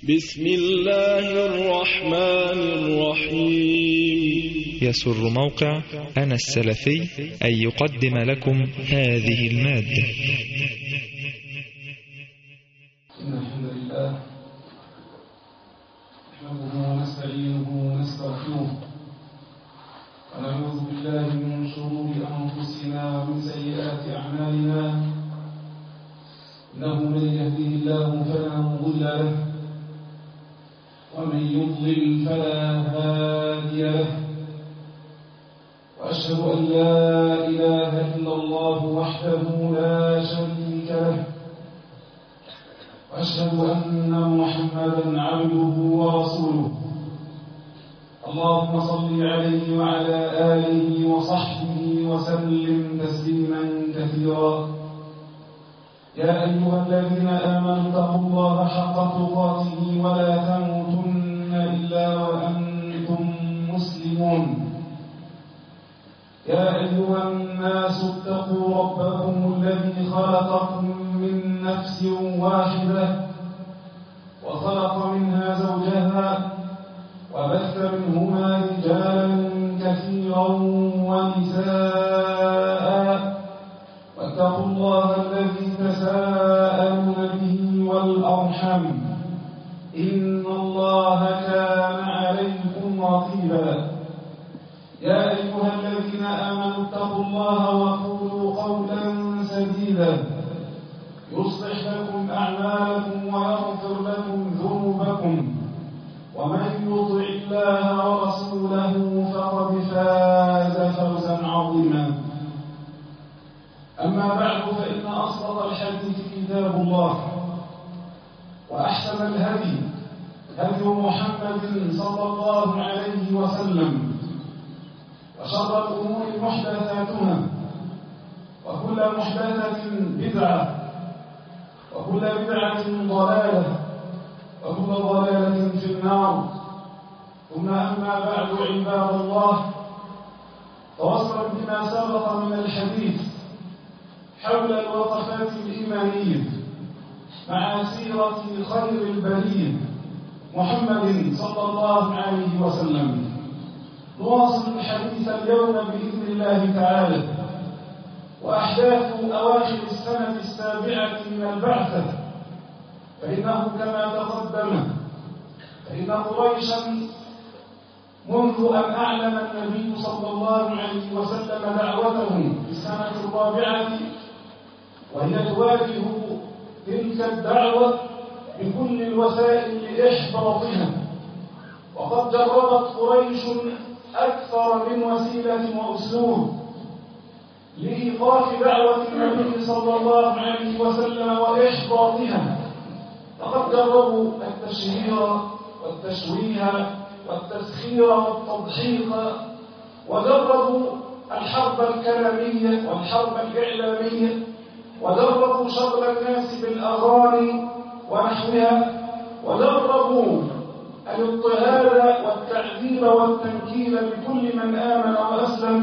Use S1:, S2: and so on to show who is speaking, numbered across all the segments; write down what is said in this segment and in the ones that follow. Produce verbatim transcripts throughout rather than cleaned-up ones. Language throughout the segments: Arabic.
S1: بسم الله الرحمن الرحيم.
S2: يسر موقع أنا السلفي أن يقدم لكم هذه المادة.
S3: إن الحمد لله نحمده ونستعينه ونستغفره ونعوذ بالله من شرور أنفسنا ومن سيئات أعمالنا. إنه من يهده الله فلا مضل له ومن يضلل فلا هادي له، وأشهد أن لا إله إلا الله وحده لا شريك له، وأشهد أن محمدا عبده ورسوله. اللهم صل عليه وعلى آله وصحبه وسلم تسليما كثيرا. يا أيها الذين آمنوا اتقوا الله حق تقاته ولا تموتن إلا وأنتم مسلمون. يا أيها الناس اتقوا ربكم الذي خلقكم من نفس واحدة وخلق منها زوجها وبث منهما رجالا كثيرا ونساء، واتقوا الله الذي تساءلون به والأرحم إن الله كان عليكم رقيبا. يا أيها الذين آمنوا اتقوا الله وقولوا قولا سديدا يصلح لكم أعمالكم ويغفر لكم ذنوبكم، ومن يطع الله ورسوله فقد فاز فوزا عظيما. أما بعد، فإن أصدق الحديث كتاب الله، وأحسن الهدي هدي محمد صلى الله عليه وسلم، وشر الأمور محدثاتها، وكل محدثة بدعة، وكل بدعة ضلالة، وكل ضلالة في النار. ثم أما بعد، عباد الله، توصلا بما سبق من الحديث حول الوقفات الإيمانية مع سيرة خير البرية محمد صلى الله عليه وسلم، نواصل الحديث اليوم بإذن الله تعالى. وأحداث أواخر السنة السابعة من البعثة، فإنه كما تقدم فإن قريشا منذ أن أعلن النبي صلى الله عليه وسلم دعوته في السنة الرابعة وهي تواجه تلك الدعوة بكل الوسائل لإحباطها. وقد جربت قريش أكثر من وسيلة وأسلوب لإيقاف دعوة النبي صلى الله عليه وسلم وإحباطها. فقد جربوا التشهير والتشويه والتسخير والتضحيك، وجربوا الحرب الكلامية والحرب الإعلامية، وجربوا شغل الناس بالأغاني ونحوها، وجربوا الاضطهاد والتعذيب والتنكيل بكل من آمن وأسلم،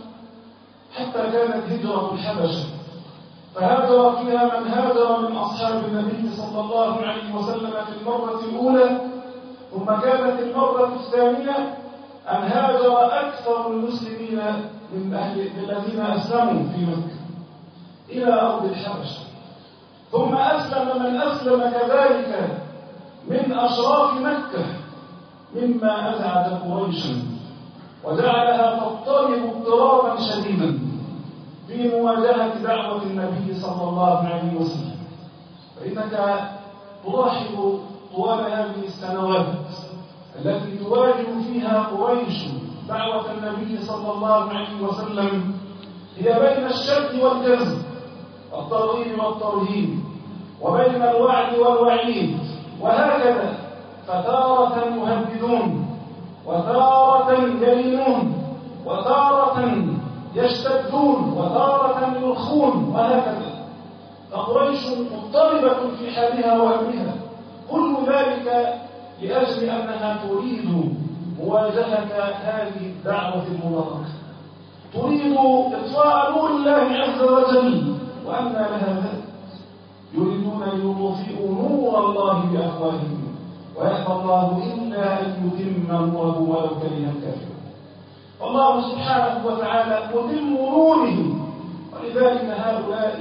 S3: حتى كانت هجرة الحبشة، فهاجر فيها من هاجر من أصحاب النبي صلى الله عليه وسلم في المرة الأولى، ثم كانت المرة الثانية أن هاجر أكثر المسلمين من أهل الذين أسلموا في مكة إلى أرض الحبشة، ثم أسلم من أسلم كذلك من أشراف مكة، مما أزعج قريشا وجعلها تضطرب اضطرابا شديدا في مواجهة دعوة النبي صلى الله عليه وسلم. فإنك تلاحظ طوال هذه السنوات التي تواجه فيها قريش دعوة النبي صلى الله عليه وسلم هي بين الشد والجزم، الترغيب والترهيب، وبين الوعد والوعيد، وهكذا. فتارة يهددون، وتارة يلينون، وتارة يشتدون، وتارة يرخون، وهكذا. فقريش مضطربة في حالها وهمها، كل ذلك لأجل أنها تريد مواجهة هذه الدعوة المباركة، تريد إطفاء نور الله عز وجل، وأن لها ذلك يريدون أن يطفئوا نور الله بأفواههم ويأبى الله إلا أن يتم نوره ولو كره الكافرون. الله سبحانه وتعالى متم نوره، ولذلك هؤلاء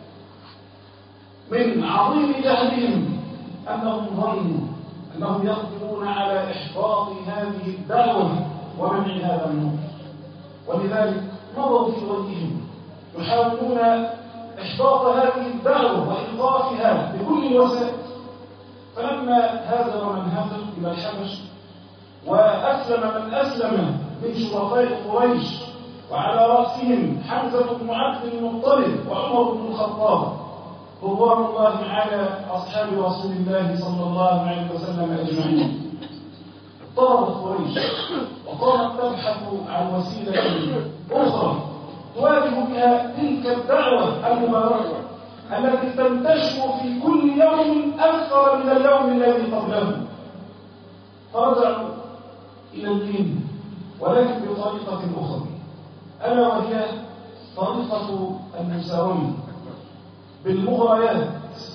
S3: من عظيم جهلهم أنهم ظنوا أنهم يقدرون على إحباط هذه الدعوة ومنع هذا النور، ولذلك مضوا في غيهم يحاولون إحباط هذه الدعوة وإيقافها بكل الوسائل. فلما هاجر من هاجر إلى الحبش وأسلم من أسلم من شرفاء قريش، وعلى رأسهم حمزة بن عبد المطلب وعمر بن الخطاب رضوان الله على أصحاب رسول الله صلى الله عليه وسلم أجمعين، اضطربت قريش وقامت تبحث عن وسيلة أخرى تواجه بها تلك الدعوة المباركة التي تنتشر في كل يوم أكثر من اليوم الذي قبله. فرجعوا إلى الدين ولكن بطريقة أخرى، ألا وهي طريقة المساومة بالمغريات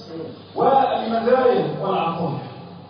S3: والمزايا والعطايا.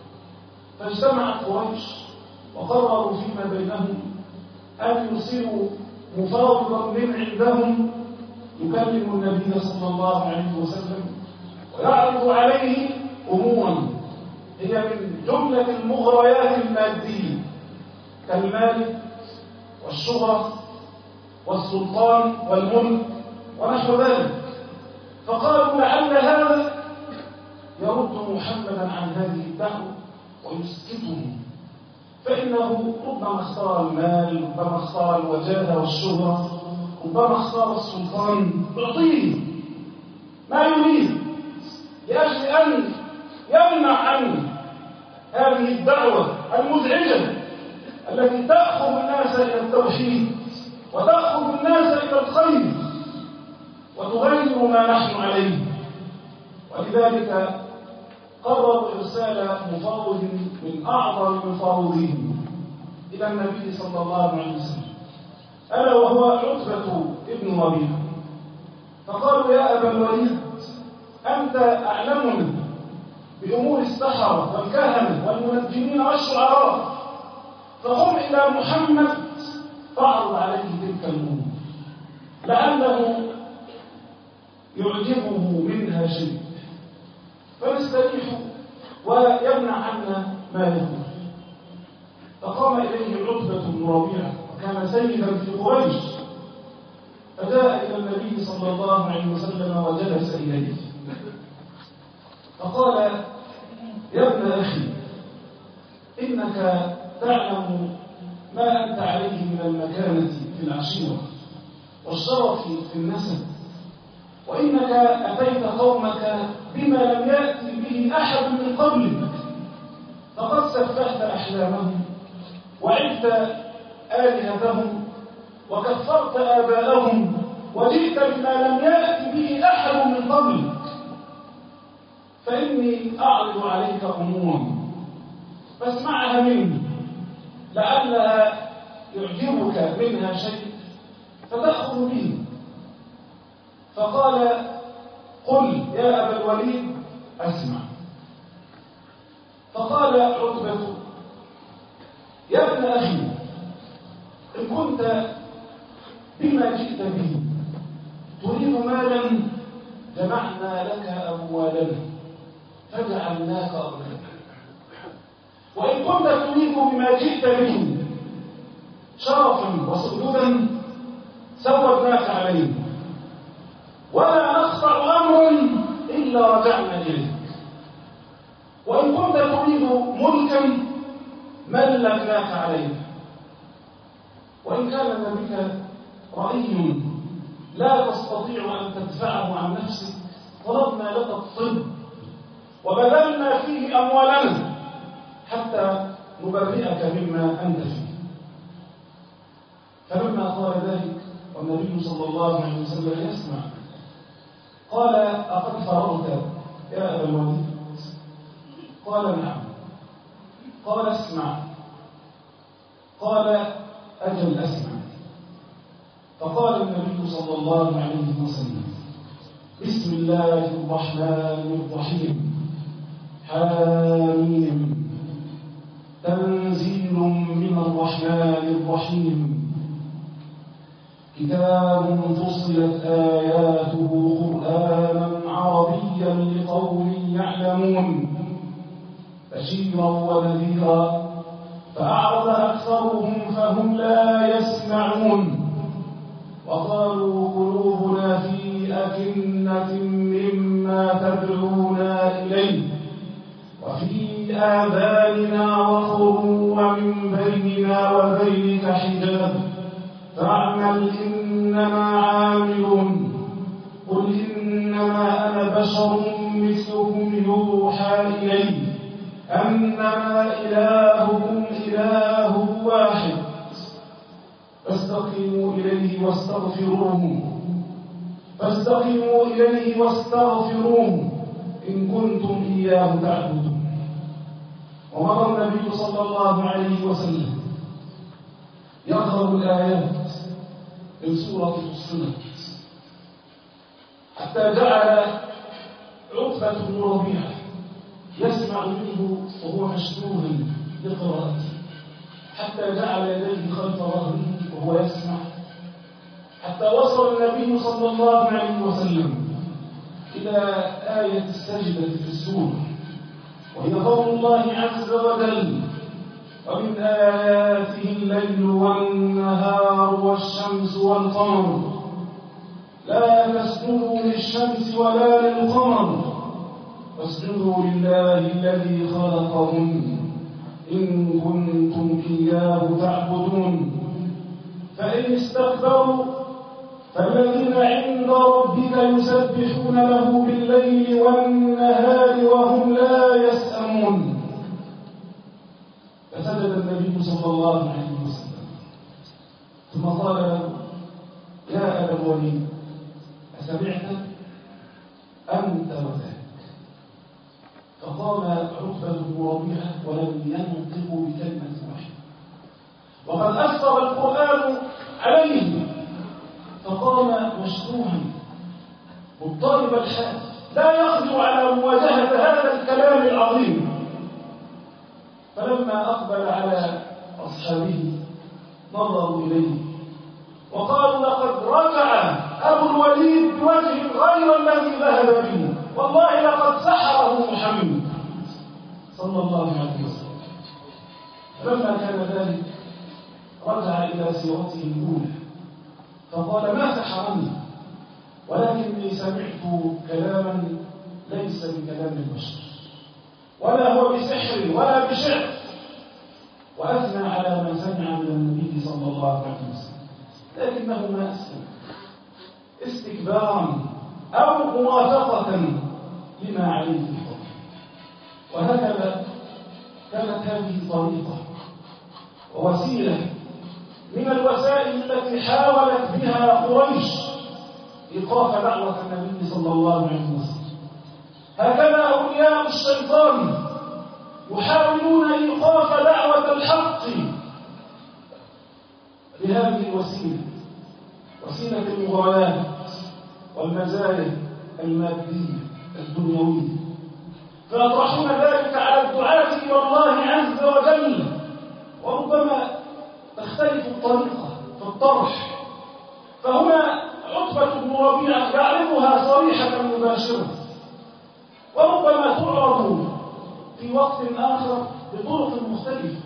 S3: فاجتمعت قريش وقرروا فيما بينهم أن يرسلوا مفاوضا من عندهم يكلم النبي صلى الله عليه وسلم ويعرض عليه أمورا هي من جملة المغريات المادية كالمال والشهرة والسلطان والملك ونحو ذلك. فقالوا لعل هذا يرد محمدا عن هذه الدعوة ويسكته، فإنه ربما اختار المال، ربما اختار الوجاهة والشهرة، ربما اختار السلطان، يعطيه ما يريد لأجل أن يمنع عنه هذه الدعوة المزعجة التي تأخذ الناس إلى التوحيد وتأخذ الناس إلى الخير وتغير ما نحن عليه. ولذلك قرروا إرسال مفاوض من أعظم مفاوضهم إلى النبي صلى الله عليه وسلم، ألا وهو عتبة ابن ربيعة. فقالوا يا أبا الوليد أنت أعلمنا بأمور السحرة والكهنة والمنجمين والشعراء، فقم إلى محمد فاعرض عليه تلك الأمور لعله يعجبه منها شيء فنستريح ويمنع عنا ما يقول. فقام إليه عتبة بن ربيعة وكان سيدا في قريش، فجاء إلى النبي صلى الله عليه وسلم وجلس إليه فقال يا ابن أخي إنك تعلم ما أنت عليه من المكانة في العشيرة والشرف في النسب، وإنك أتيت قومك بما لم يأتي به أحد من قبلك، فقد سفهت أحلامهم وعدت آلهتهم وكفرت آباءهم وجئت بما لم يأتي به أحد من قبلك، فإني أعرض عليك أمورا فاسمعها مني لعلها يعجبك منها شيء فتأخذ به. فقال قل يا أبا الوليد أسمع. فقال عتبة يا ابن أخي إن كنت بما جئت به تريد مالا جمعنا لك أموالنا فجعلناك أغنى، وإن كنت تريد بما جئت به شرفا وسجودا سودناك عليه، ولا نقطع أمرا إلا رجعنا إليك، وإن كنت تريد ملكا ملكناك عليه، وإن كان بك رأي لا تستطيع أن تدفعه عن نفسك طلبنا لك الطب وبذلنا فيه أموالنا حتى نبرئك مما أنت فيه. فلما قال ذلك والنبي صلى الله عليه وسلم يسمع قال أقد فرغت يا أبا الوليد؟ قال نعم. قال اسمع. قال أجل أسمع. فقال النبي صلى الله عليه وسلم بسم الله الرحمن الرحيم حاميم كتاب فصلت آياته قرآنا عربيا لقوم يعلمون بشيرا ونذيرا فأعرض أكثرهم فهم لا يسمعون وقالوا قلوبنا في أكنة مما تدعونا إليه وفي آذاننا وقر ومن بيننا وبينك حجاب فاعمل إنما عاملون قل إنما أنا بشر مثلكم يوحى إلي أنما إلهكم إله واحد فاستقيموا إليه واستغفروه فاستقيموا إليه واستغفروه إن كنتم إياه تعبدون. ومر النبي صلى الله عليه وسلم يقرأ الآيات من سورة فصلت حتى جعل عتبة بن ربيعة يسمع منه وهو مشدود لقراءته حتى جعل يديه خلف ظهره وهو يسمع حتى وصل النبي صلى الله عليه وسلم إلى آية السجدة في السورة وهي قول الله عز وجل ومن آياته الليل والنهار والشمس والقمر لا تسجدوا للشمس ولا للقمر واسجدوا لله الذي خلقهن إن كنتم إياه تعبدون فإن استكبروا فالذين عند ربك يسبحون له بالليل والنهار وهم لا يسأمون. فسجد النبي صلى الله عليه وسلم ثم قال له يا أبا الوليد أسمعت أنت وذاك؟ فقام عتبة بن ربيعة ولم ينطق بكلمة واحدة وقد أثر القرآن عليه فقام مشروعا مضطرب الحال لا يقدر على مواجهة هذا الكلام العظيم. فلما أقبل على أصحابه نظروا إليه وقالوا لقد رجع أبو الوليد بوجه غير الذي ذهب به والله لقد سحره محمد صلى الله عليه وسلم. فلما كان ذلك رجع إلى سيرته الأولى فقال ما سحرني ولكني سمعت كلاما ليس بكلام البشر ولا هو بسحر ولا بشعر وأثنى على ما سمع من النبي صلى الله عليه وسلم لكنه ما أسلم استكبارا أو موافقة لما عليه في الحكم. وهكذا كانت هذه طريقة ووسيلة من الوسائل التي حاولت بها قريش إيقاف دعوة النبي صلى الله عليه وسلم. هكذا أولياء الشيطان يحاولون إيقاف دعوة الحق بهذه الوسيلة وسيلة المغايات والمزايا المادية الدنيوية فيطرحون ذلك على الدعاة إلى الله عز وجل وربما تختلف الطريقة في الطرح. فهنا عتبة بن ربيعة يعرضها صريحة مباشرة وربما تعرض في وقت آخر بطرق مختلفة.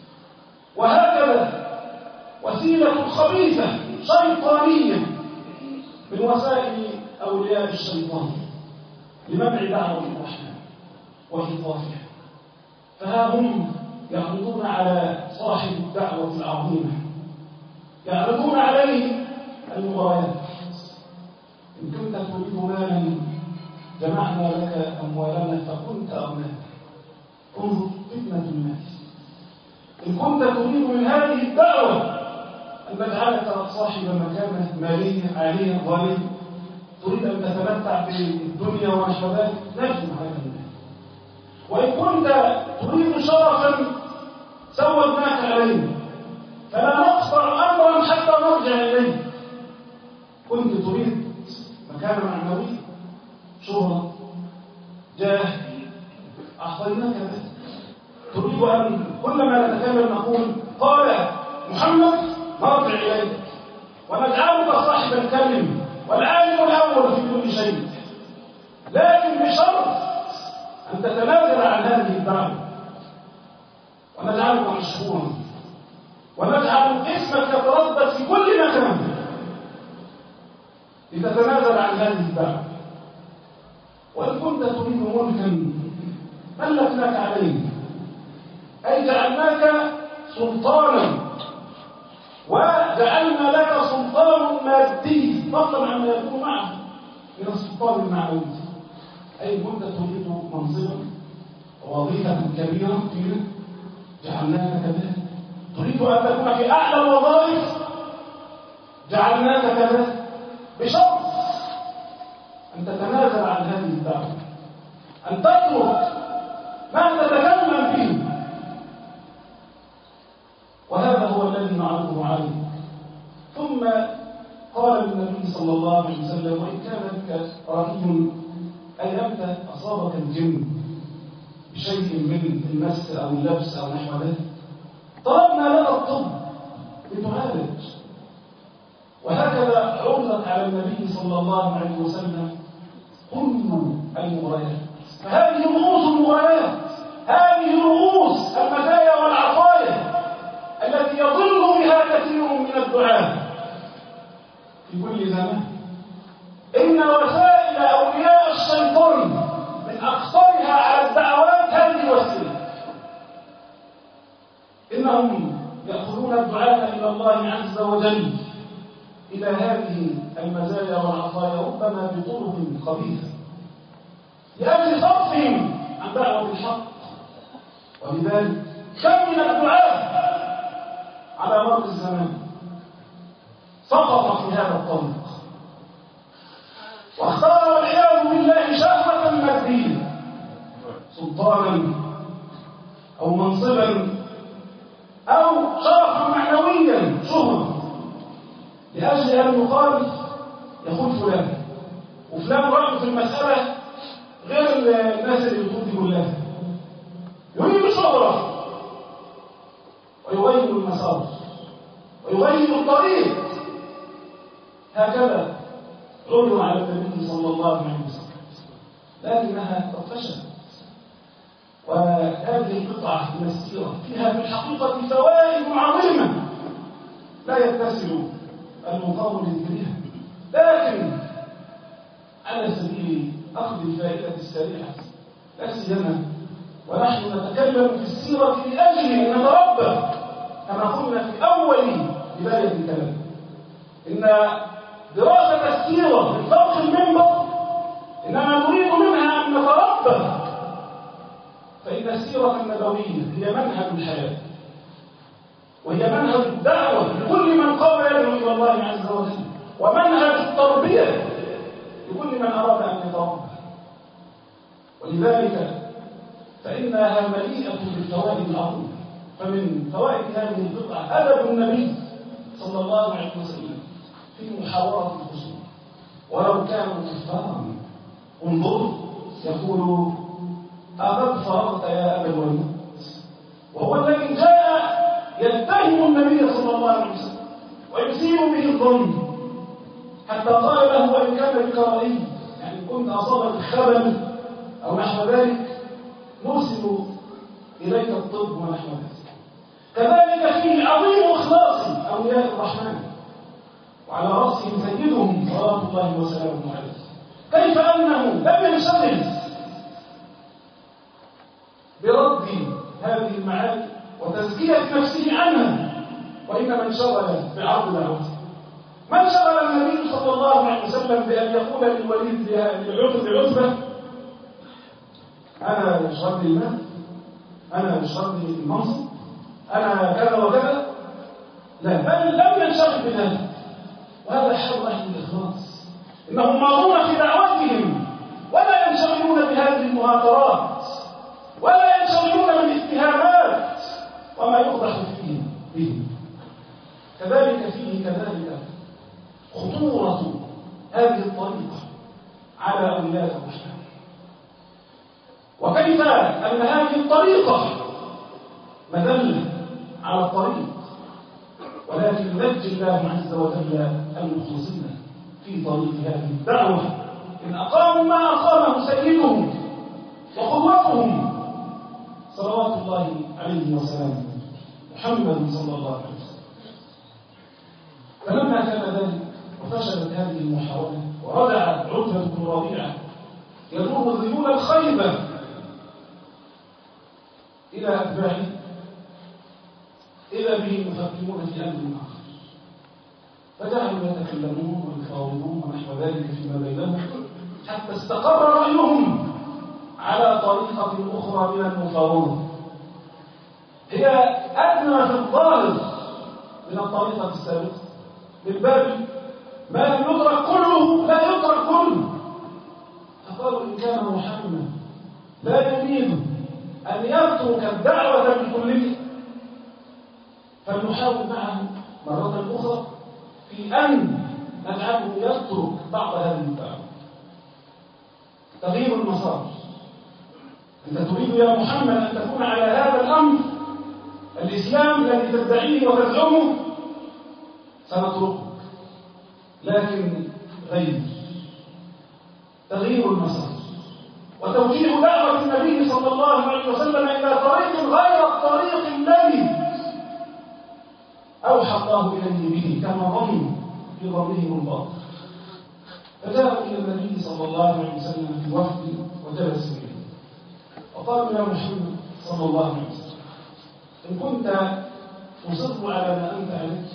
S3: وهكذا وسيلة خبيثة شيطانية من وسائل أولياء الشيطان لمنع دعوة الرحمن وإيقافها. فها هم يعرضون على صاحب الدعوة العظيمة يعرضون عليه المغايات. إن كنت تريد مالا جمعنا لك أموالنا فكنت أغناك انظر فتنة الناس. إن كنت تريد من هذه الدعوة أن نجعلك صاحب مكانة مالية عالية غالية تريد أن تتمتع بالدنيا ونحو ذلك نجم هذا المال. وإن كنت تريد شرفا سودناك عليه فلا نقطع أمرا حتى نرجع إليه. كنت تريد مكانة معنوية شهرة جاه أعطيناك ذلك. تريد أن كلما نتكلم نقول قال محمد نرجع إليه ونجعلك صاحب الكلم والعالم الأول في كل شيء، لكن بشرط أن تتنازل عن هذه الدعوة، ونجعلك مشهورا، ونجعل اسمك يتردد في كل مكان لتتنازل عن هذه الدعوة. وإن كنت تريد ملكا ملكناك عليه، أي جعلناك سلطانا، وجعلنا لك سلطان مادي فضلا عما يكون معه من السلطان المعنوي. أي كنت تريد منصبا ووظيفة كبيرة فيه، جعلناك كذلك. تريد أن تكون في أعلى الوظائف، جعلناك كذلك، بشرط أن تتنازل عن هذه الدعوة، أن تترك ما تتكلم به. وهذا هو الذي نعرضه عليه. ثم قال النبي صلى الله عليه وسلم: وإن كان بك رأي أي أنت أصابك الجن بشيء من المس أو اللبس أو نحو ذلك، طلبنا لك الطب لتعالج. وهكذا عرضت على النبي صلى الله عليه وسلم كل المغريات. فهذه رؤوس المغريات، هذه رؤوس المزايا والعطايا التي يضل بها كثير من الدعاة في كل زمان. إن وسائل أولياء الشيطان من أخطرها على الدعوات هذه الوسيلة. إنهم يأخذون الدعاة إلى الله عز وجل إلى هذه المزايا والعطايا ربما بطرق خبيثة لأجل صرفهم عن دعوة الحق. ولذلك كم من الدعاة على مر الزمان سقط في هذا الطريق، واختار والعياذ بالله شهوة مادية، سلطانا أو منصبا أو شرفا معنويا، شهرة، لأجل أن يقال يقول فلان، وفلان رأيه في المسألة غير الناس اللي بتقول كلها، يريد شهرة ويغير المسار ويغير الطريق. هكذا عرض على النبي صلى الله عليه وسلم، لكنها قد فشلت. وهذه القطعة من السيرة فيها في الحقيقة فوائد عظيمة لا يتسع المقام لذكرها، لكن على سبيل أخذ الفائدة السريعة لا سيما ونحن نتكلم في السيرة لأجل أن نتربى كما قلنا في أول بداية الكلام. إن دراسة السيرة من فوق المنبر إنما نريد منها أن نتربى، فإن السيرة النبوية هي منهج الحياة، وهي منهج الدعوة لكل من قام يدعو إلى الله عز وجل، ومنهج التربية لكل من أراد أن يتربى. ولذلك فإنها مليئة بالفوائد العظيمة. فمن فوائد هذه القطعة أدب النبي صلى الله عليه وسلم في محاورة الخصوم ولو كانوا كفارا. انظر يقول: أقد فرغت يا أبا الوليد، وهو الذي جاء يتهم النبي صلى الله عليه وسلم ويسيء به الظن، حتى قال له: وإن كان بك رأي، يعني كنت أصابك الخبل أو نحو ذلك نرسل إليك الطب ونحو ذلك. كذلك فيه عظيم إخلاص أولياء الرحمن، وعلى رأسهم سيدهم صلوات الله وسلامه عليه، كيف أنه لم ينشغل برد هذه المعاني وتزكية نفسه عنها، وإنما انشغل بعرض دعوته. من شغل النبي صلى الله عليه وسلم بأن يقول للوليد لعتبة: أنا يشغلني المال، أنا يشغلني المنصب، أنا كذا وكذا؟ لا، بل لم ينشغل بذلك. وهذا حال أهل الإخلاص، إنهم ماضون في دعوتهم ولا ينشغلون بهذه المهاترات ولا ينشغلون بالاتهامات وما يوضح فيه به. كذلك فيه كذلك خطورة هذه الطريقة على أولياء الرحمن، وكيف أن هذه الطريقة مذلة على الطريق، ولكن ينجي الله عز وجل المخلصين في طريق هذه الدعوة إن أقاموا ما أقامه سيدهم وقوتهم صلوات الله عليه وسلامه محمد صلى الله عليه وسلم. فلما كان ذلك وفشلت هذه المحاولة ورجع عتبة بن ربيعة يجر ذيول الخيبة إلى أتباعه إذا بهم يفكرون في أمر آخر فجعلوا يتكلمون ويفاوضون ونحو ذلك فيما بينهم حتى استقر رأيهم على طريقة أخرى من المفاوضة هي أدنى في الظاهر من الطريقة السابقة من باب ما لم يدرك كله لا يدرك كله. فقالوا إن كان محمد لا يريد أن يترك الدعوة بكلها فلنحاول معه مرة أخرى في أن نجعله يترك بعض هذه الدعوة. تغيير المسار. أنت تريد يا محمد أن تكون على هذا الأمر الإسلام الذي تدعيه وتزعمه سنتركك لكن غير تغيير المسار وتوجيه دعوة النبي صلى الله عليه وسلم إلى طريق غير الطريق الذي أوحى الله إليه به كما ظن في ظنهم الباطل. فجاءوا إلى النبي صلى الله عليه وسلم في وفد وجلسوا إليه وقالوا يا محمد صلى الله عليه وسلم إن كنت مصر على ما أنت عليه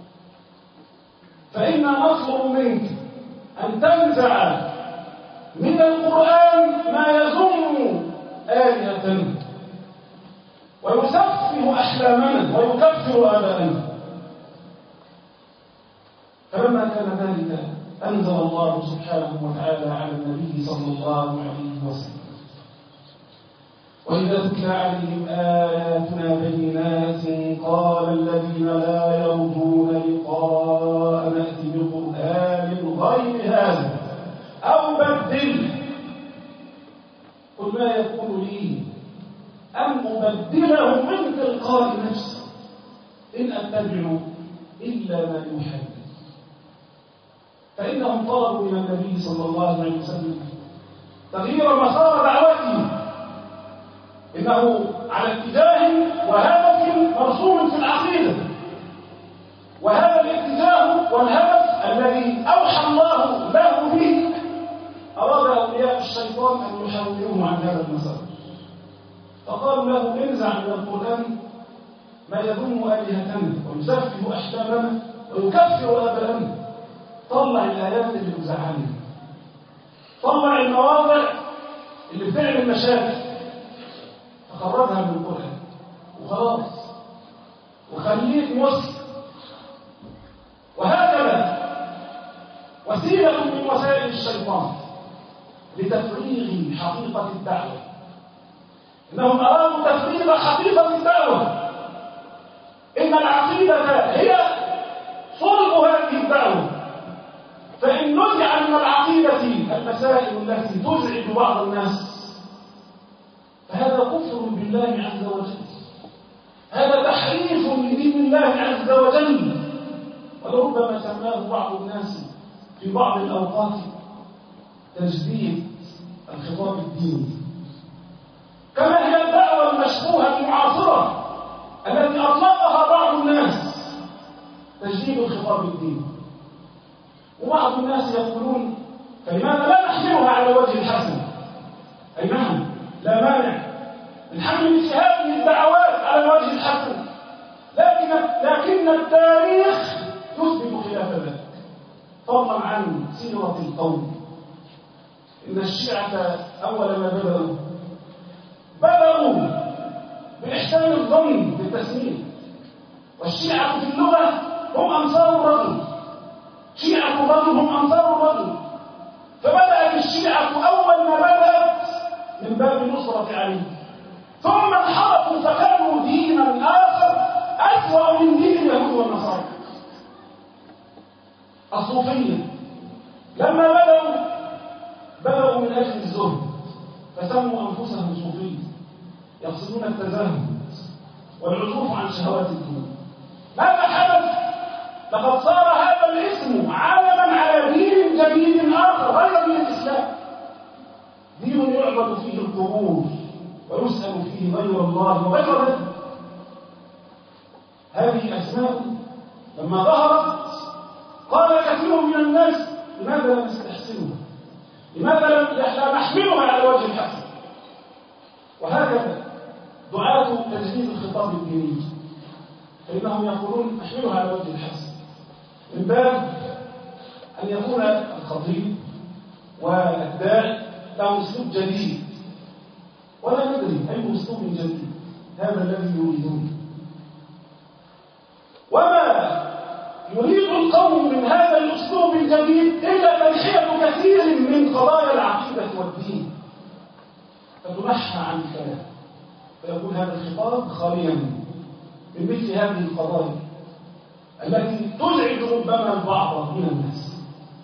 S3: فإنا نطلب منك أن تنزع من القرآن ما يذم آلهتنا ويسفه أحلامنا ويكفر آباءنا. فلما كان ذلك أنزل الله سبحانه وتعالى على النبي صلى الله عليه وسلم وإذا تتلى عليهم آياتنا بينات قال الذين لا يرجون لقاء نأتي بقرآن غير هذا أو بدل قل ما يكون لي أن أبدله من تلقاء نفسي إن أتبع إلا ما يوحى فإنهم طلبوا من النبي صلى الله عليه وسلم تغيير مسار دعوته إنه على اتجاه وهدف مرسوم في العقيدة وهذا الاتجاه والهدف الذي أوحى الله له به أراد أولياء الشيطان أن يحولوه عن هذا المسار فقالوا له انزع من القرآن ما يذم آلهتنا ويسفه أحلامنا ويكفر آباءنا. طلع الآيات اللي بتزعلنا طلع المواضع اللي بتعمل مشاكل فخرجها من القرآن وخلاص وخليك مسلم. وهكذا وسيلة من وسائل الشيطان لتفريغ حقيقة الدعوة. إنهم أرادوا تفريغ حقيقة الدعوة. إن العقيدة هي صلب هذه الدعوة فإن نزع من العقيدة المسائل التي تزعج بعض الناس فهذا كفر بالله عز وجل هذا تحريف لدين الله عز وجل ولربما سماه بعض الناس في بعض الأوقات تجديد الخطاب الديني كما هي الدعوة المشبوهة المعاصرة التي أطلقها بعض الناس تجديد الخطاب الديني. وبعض الناس يقولون فلماذا لا نحملها على وجه الحسن؟ أي نعم لا مانع من حمل مثل هذه الدعوات على الوجه الحسن لكن لكن التاريخ يثبت خلاف ذلك فضلا عن سيرة القوم. إن الشيعة أول ما بدأوا بدأوا بإحسان الظن بالتسمية والشيعة في اللغة هم أنصار الرجل شيعة الرجل هم أنصار الرجل فبدأت الشيعة أول ما بدأت من باب نصرة علي ثم انحرفوا فكانوا دينا آخر أسوأ من دين اليهود والنصارى. الصوفية لما بدأوا بدأوا من أجل الزهد فسموا أنفسهم صوفية يقصدون التزاهد والعزوف عن شهوات الدنيا. ماذا حدث لقد صار هذا الاسم علما على دين جديد آخر غير دين الإسلام، دين يعبد فيه القبور ويسأل فيه غير الله وغير ذلك. هذه أسماء لما ظهرت قال كثير من الناس لماذا لا نستحسنها؟ لماذا لا نحملها على وجه الحسن؟ وهكذا دعاة تجديد الخطاب الديني فإنهم يقولون نحملها على وجه الحسن من باب أن يكون الخطيب والداعي له أسلوب جديد، ولا ندري أي أسلوب جديد هذا الذي يريدون. وما يريد القوم من هذا الأسلوب الجديد إلا تنحية كثير من قضايا العقيدة والدين فتنحى عن الكلام، فيكون هذا الخطاب خاليا من مثل هذه القضايا التي تزعج ربما البعض من الناس.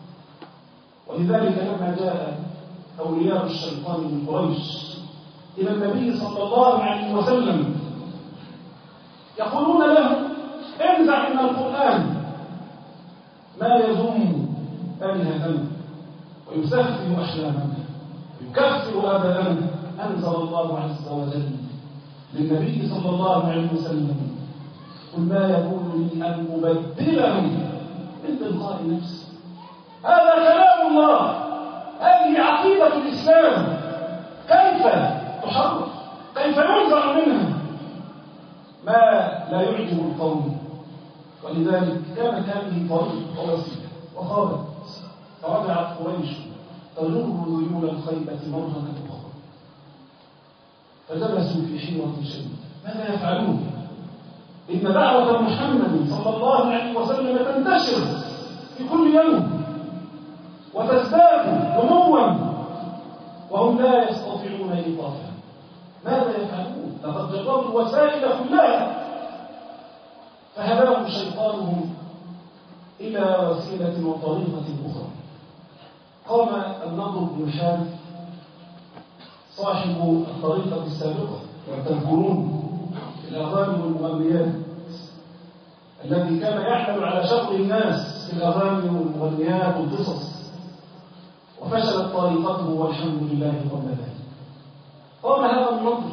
S3: ولذلك لما جاء أولياء الشيطان من قريش إلى النبي صلى الله عليه وسلم يقولون له انزع من القرآن ما يذم آلهتنا ويسفه أحلامنا ويكفر آباءنا، أنزل الله عز وجل للنبي صلى الله عليه وسلم قل ما يكون لي أن أبدله من تلقاء نفسي. هذا كلام الله، هذه عقيدة الإسلام، كيف تحرف؟ كيف ينزع منها ما لا يعجب القوم؟ ولذلك كانت هذه طريق ووسيلة وخابت، فرجعت قريش تجر ذيول الخيبة مرة أخرى، فجلسوا في حيرة شديدة ماذا يفعلون؟ إن دعوة محمد صلى الله عليه وسلم تنتشر في كل يوم وتزداد نموا وهم لا يستطيعون إيقافها، ماذا يفعلون؟ لقد جربوا الوسائل كلها فهداهم شيطانهم إلى وسيلة وطريقة أخرى. قام النضر بن الحارث صاحب الطريقة السابقة وتذكرون الأغاني والمغنيات الذي كان يحمل على شغل الناس في الأغاني والمغنيات والقصص، وفشلت طريقته والحمد لله قبل ذلك. قام هذا النضر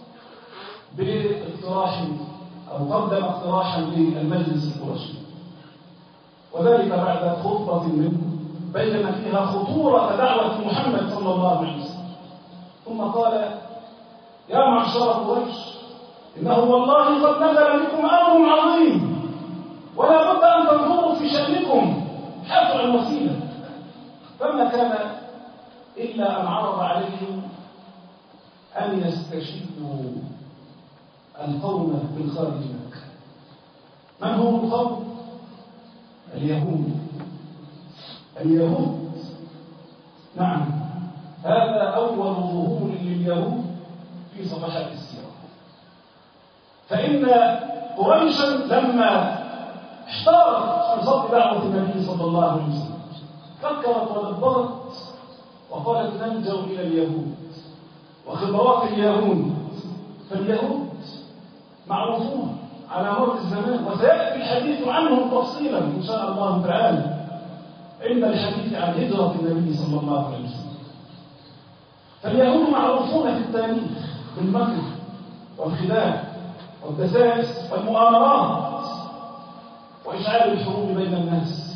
S3: باقتراح أو قدم اقتراحا للمجلس القرشي، وذلك بعد خطبة منه بين فيها خطورة دعوة محمد صلى الله عليه وسلم، ثم قال يا معشر قريش إنه والله قد نزل بكم أمر عظيم ولا بد أن تنظروا في شأنكم حفر الوسيلة. فما كان إلا أن عرض عليهم أن يستشهدوا القوم من خارج مكة. من هم القوم؟ اليهود. اليهود نعم، هذا أول ظهور لليهود في صفحات السيرة. فإن قريشا لما احتارت في صد دعوة النبي صلى الله عليه وسلم فكرت ودبرت وقالت نلجأ إلى اليهود وخبرات اليهود، فاليهود معروفون على مر الزمان وسيأتي الحديث عنهم تفصيلا إن شاء الله تعالى عند الحديث عن هجرة النبي صلى الله عليه وسلم. فاليهود معروفون في التاريخ بالمكر والخداع والدسائس والمؤامرات وإشعال الحروب بين الناس.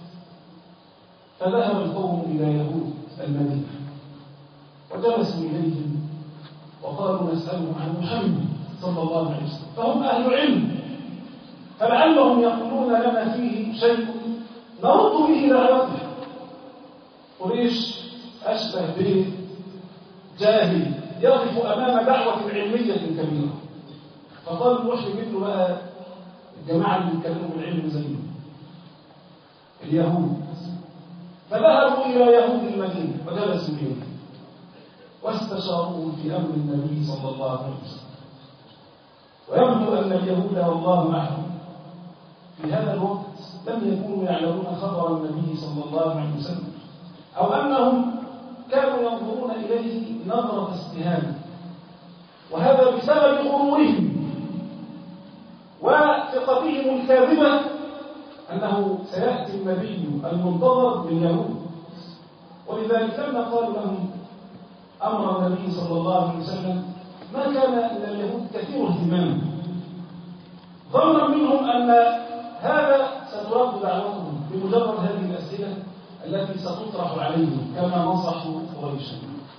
S3: فذهب القوم إلى يهود المدينة وجلسوا إليهم وقالوا نسألهم عن محمد صلى الله عليه وسلم، فهم أهل علم فلعلهم يقولون لنا فيه شيء نرد به دعوته. قريش أشبه به جاهل يقف أمام دعوة علمية كبيرة، فقال نروح نجيب بقى الجماعة اللي بيتكلموا بالعلم زيهم اليهود. فذهبوا إلى يهود المدينة وجلسوا إليه واستشاروه في أمر النبي صلى الله عليه وسلم. ويبدو أن اليهود والله معهم في هذا الوقت لم يكونوا يعلمون خبر النبي صلى الله عليه وسلم، أو أنهم كانوا ينظرون إليه نظرة استهانة، وهذا بسبب غرورهم وثقتهم الكاذبة أنه سيأتي النبي المنتظر باليهود، ولذلك لما قالوا لهم أمر النبي صلى الله عليه وسلم ما كان من اليهود كثير اهتمام، ظنا منهم أن هذا سترد دعوتهم بمجرد هذه الأسئلة التي ستطرح عليهم كما نصحوا قريشا.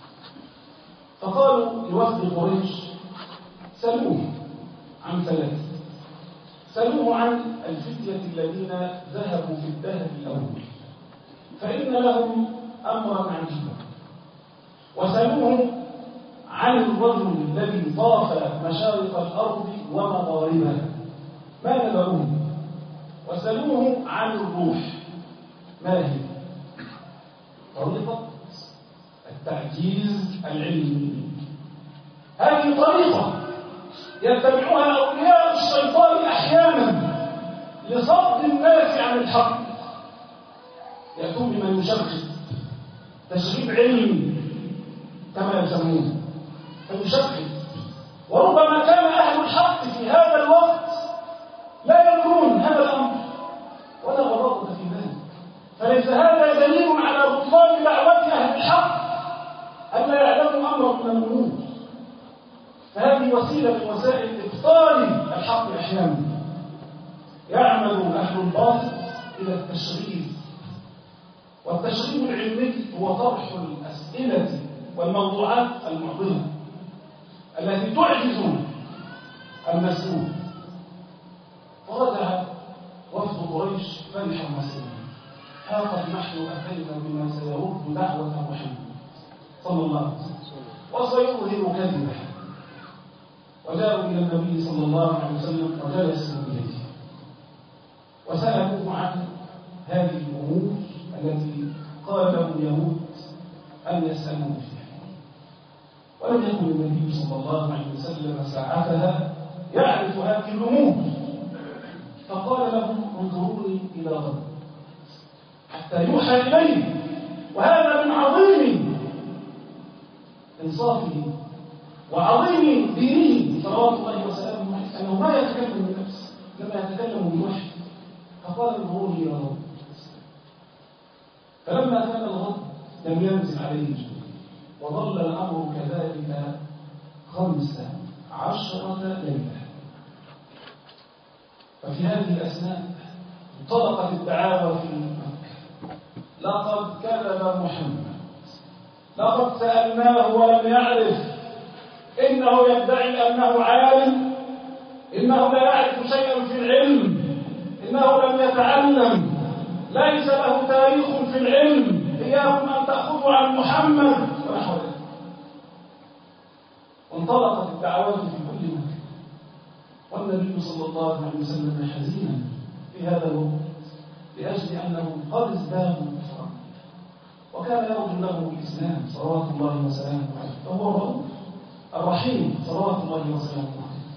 S3: فقالوا لوفد قريش سألوه عن ثلاثة، سألوه عن الفتية الذين ذهبوا في الدهر الأول فإن لهم أمرا عجيبا، وسألوه عن الرجل الذي طاف مشارق الأرض ومغاربها ما نبأوه، وسألوه عن الروح ما هي. طريقة التعجيز العلمي، هذه طريقة يتبعها أولياء الشيطان أحيانا لصد الناس عن الحق، يأتون بمن يشغب تشغيب علمي كما يسمونه، فيشغب، وربما كان أهل الحق في هذا الوقت لا يدرون هذا الأمر ولا غرابة في ذلك، فليس هذا دليل على بطلان دعوة أهل الحق أن لا يعلموا أمرا من الأمور، فهذه وسيلة من وسائل إبطال الحق أحيانا. يعمل أهل الباطل إلى التشغيب، والتشغيب العلمي هو طرح الأسئلة والموضوعات المعضلة التي تعجز المسؤول. ورجع وفد قريش فرحا مسؤولا، ها قد نحن أتينا بما سيرد دعوة محمد صلى الله عليه وسلم وسيظهر كذبه. وجاءوا إلى النبي صلى الله عليه وسلم وجلسوا إليه وسألوه عن هذه الأمور التي قال له اليهود أن يسألوه فيها، ولم يكن النبي صلى الله عليه وسلم ساعتها يعرف هذه الأمور، فقال لهم انظروني إلى غد حتى يوحى إليه، وهذا من عظيم إنصافه وعظيم دينه صلوات الله وسلامه عليه أنه ما يتكلم من نفسه لما يتكلم بالوحي، فقال انظروني إلى غد. فلما كان الغد لم ينزل عليه جبريل، وظل الأمر كذلك خمس عشرة ليلة. ففي هذه الأثناء انطلقت الدعاوى في مكة، لقد كذب محمد، لقد سألناه ولم يعرف، إنه يدعي أنه عالم، إنه لا يعرف شيئا في العلم، إنه لم يتعلم، ليس له تاريخ في العلم، إياكم أن تأخذوا عن محمد ونحو ذلك. وانطلقت الدعوات في كل مكان، والنبي صلى الله عليه وسلم حزينا في هذا الوقت لأجل أنه قد ازدادوا كفرا، وكان يرجو له الإسلام صلوات الله وسلامه عليه، فهو الرؤوف الرحيم صلوات الله وسلامه عليه.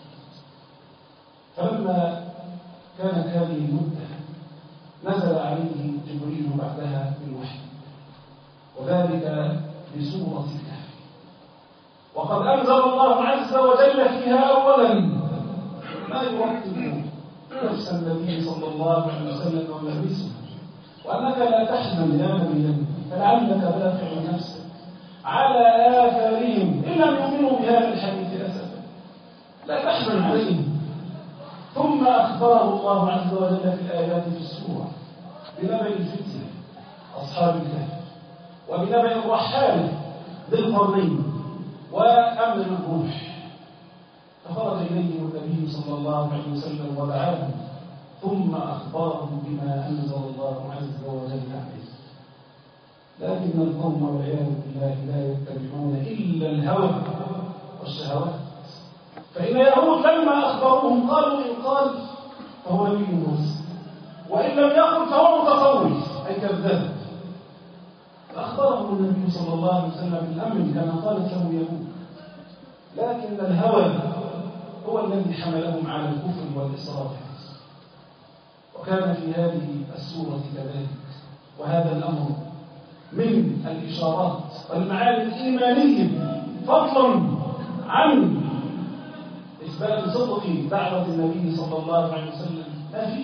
S3: فلما كانت هذه المدة نزل عليه جبريل بعدها بالوحي، وذلك بسورة الكهف، وقد أنزل الله عز وجل فيها أولا ما يرتب نفس النبي صلى الله عليه وسلم ويلبسه، وأنك لا تحزن يا نبي فلعلك دافع نفسك على آثارهم إن لم يؤمنوا بهذا الحديث أسفا، لا تحزن عليهم. ثم أخبره الله عز وجل في الآيات في السورة بنبأ الفتية أصحاب الكهف، وبنبأ الرحال ذي القرنين، وأمر الروح. فخرج إليهم النبي صلى الله عليه وسلم ودعاهم، ثم أخبرهم بما أنزل الله عز وجل عليه. لكن القوم والعياذ بالله لا يتبعون إلا الهوى والشهوات، فإن يهود لما أخبروهم قالوا إن قال فهو نبي مرسل، وإن لم يقل فهو متصوف أي كذاب. فأخبرهم النبي صلى الله عليه وسلم بالأمر كما قالت له يهود، لكن الهوى هو الذي حملهم على الكفر والإسراف. وكان في هذه السورة كذلك، وهذا الأمر من الإشارات والمعاني الإيمانية فضلا عن إثبات صدق دعوة النبي صلى الله عليه وسلم ما فيها.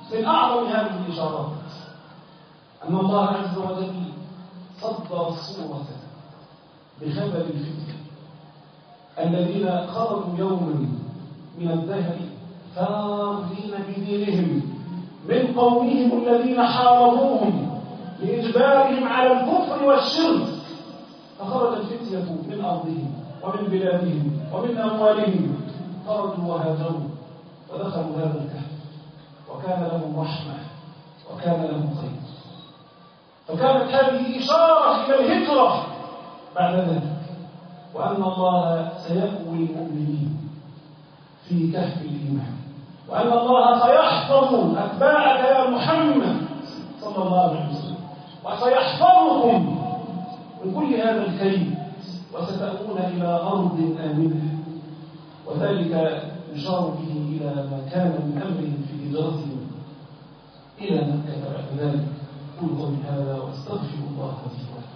S3: من أعظم هذه الإشارات أن الله عز وجل صدر الصورة بخبر الفتنة الذين خرجوا يوما من الدهر فارغين بدينهم من قومهم الذين حاربوهم لإجبارهم على الكفر والشرك، فخرج الفتية من أرضهم ومن بلادهم ومن أموالهم، خرجوا وهاجروا ودخلوا هذا الكهف، وكان لهم رحمة وكان لهم خير. فكانت هذه إشارة إلى الهجرة بعد ذلك، وأن الله سيأوي المؤمنين في كهف الإيمان، وأن الله سيحفظ أتباعك يا محمد صلى الله عليه وسلم، وسيحفظكم من كل هذا الكيد، وستأتون إلى أرض آمنة. وذلك يشار به إلى ما كان من أمرهم في هجرتهم إلى مكة بعد ذلك. قل قولي هذا واستغفر الله لي ولكم.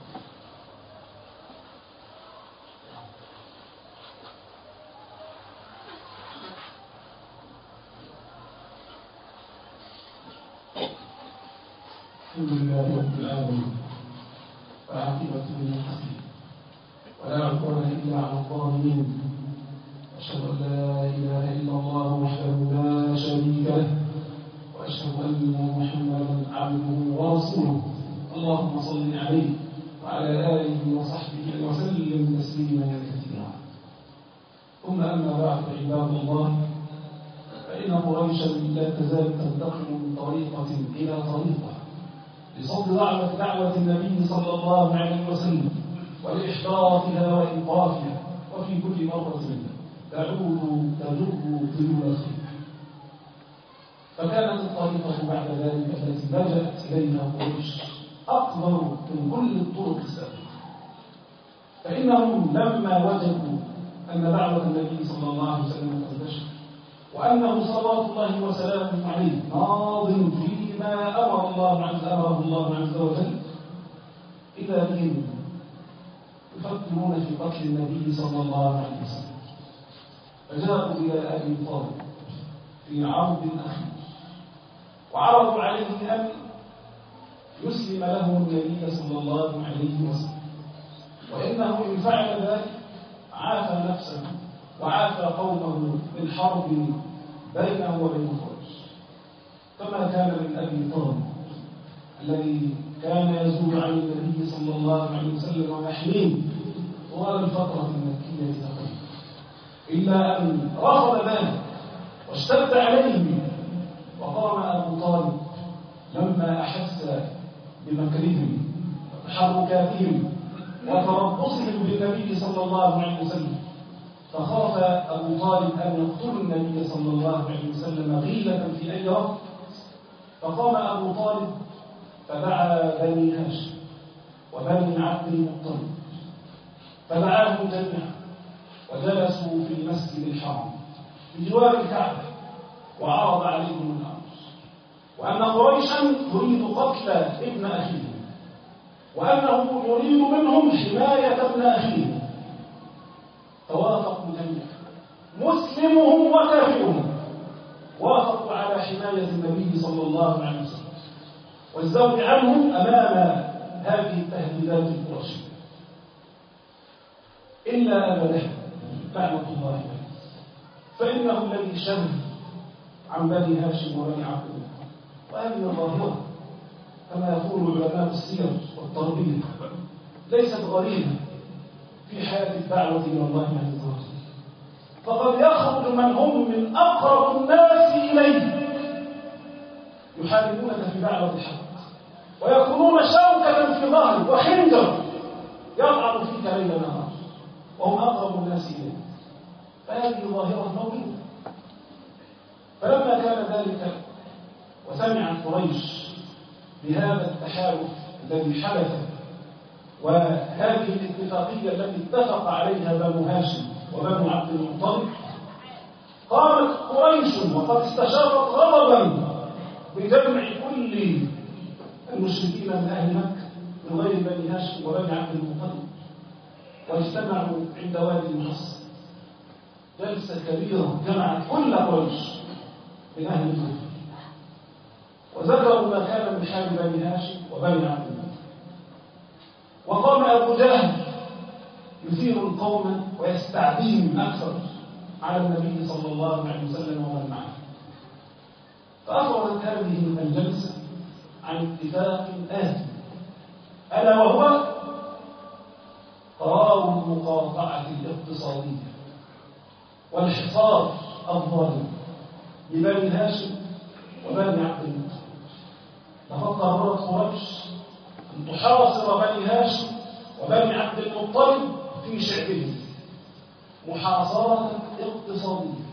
S3: الحمد لله رب العالمين، والعاقبة للمتقين، ولا عدوان إلا على الظالمين، وأشهد أن لا إله إلا الله وحده لا شريك له، وأشهد أن محمدا عبده ورسوله. اللهم صل عليه وعلى آله وصحبه وسلم تسليما كثيرا. ثم أما بعد عباد الله، فإن قريشا لا تزال تنتقل من طريقة إلى طريقة لصد دعوة دعوة النبي صلى الله عليه وسلم ولإحباطها وإيقافها، وفي كل مرة تعود تجر ذنوب الخير. فكانت الطريقة بعد ذلك التي لجأت إليها قريش أكبر من كل الطرق السابقة، فإنهم لما وجدوا أن دعوة النبي صلى الله عليه وسلم تنتشر، وأنه صلوات الله وسلامه عليه ماض فيما أمر الله عز أمره الله عز وجل، إذا بهم يفكرون في قتل النبي صلى الله عليه وسلم، فجاءوا إلى أبي طالب في عرض أخير، وعرضوا عليه أن يسلم له النبي صلى الله عليه وسلم، وإنه إن فعل ذلك عافى نفسه وعافى قومه من حرب بينه وبين قريش، كما كان من أبي طالب الذي كان يزور عن النبي صلى الله عليه وسلم ويحميه طوال الفترة المكية تقريبا، إلا أن رفض ذلك واشتد عليه. وقام أبو طالب لما أحس بمكرهم وتحركاتهم وتربصهم بالنبي صلى الله عليه وسلم، فخاف أبو طالب أن يقتل النبي صلى الله عليه وسلم غيلة في أي وقت، فقام أبو طالب فدعا بني هاشم وبني عبد المطلب، فدعاهم جميعا وجلسوا في المسجد الحرام بجوار الكعبة، وعرض عليهم الأمر، وأن قريشا تريد قتل ابن أخيه، وأنه يريد منهم حماية ابن أخيه. فوافقوا جميعا، مسلمهم وكافرهم، وافقوا على حماية النبي صلى الله عليه وسلم والزوج عنه أمام هذه التهديدات القرشية، إلا أبا لهب لعنة الله عليه، فإنه الذي شر عن بني هاشم وبني عبد الله. وهذه ظاهرة كما يقول علماء السير والتربية ليست غريبة في حياة الدعوة إلى الله عز وجل، فقد يخرج من هم من أقرب الناس إليه يحاربونك في دعوة الحق، ويكونون شوكة في ظهرك وخنجر يطعن فيك ليل نهار، وهم أقرب الناس إليه. فهذه ظاهرة موجودة. فلما كان ذلك وسمعت قريش بهذا التحالف الذي حدث وهذه الاتفاقية التي اتفق عليها بنو هاشم وبنو عبد المطلب، قامت قريش وقد استشارت غضبا بجمع كل المشركين من أهل مكة من غير بني هاشم وبني عبد المطلب، واجتمعوا عند وادي المحصن جلسة كبيرة جمعت كل قريش من أهل الكفر، وذكروا ما كان من حال بني هاشم وبني عبد المطلب. وقام أبو جهل يثير القوم ويستعديهم أكثر على النبي صلى الله عليه وسلم ومن معه. فأخرجت هذه الجلسة عن اتفاق آتي، ألا وهو قرار المقاطعة الاقتصادية والحصار الظالم لبني هاشم وبني عبد المطلب. لقد قررت قريش أن تحاصر بني هاشم وبني عبد المطلب في شعبه محاصرة اقتصادية،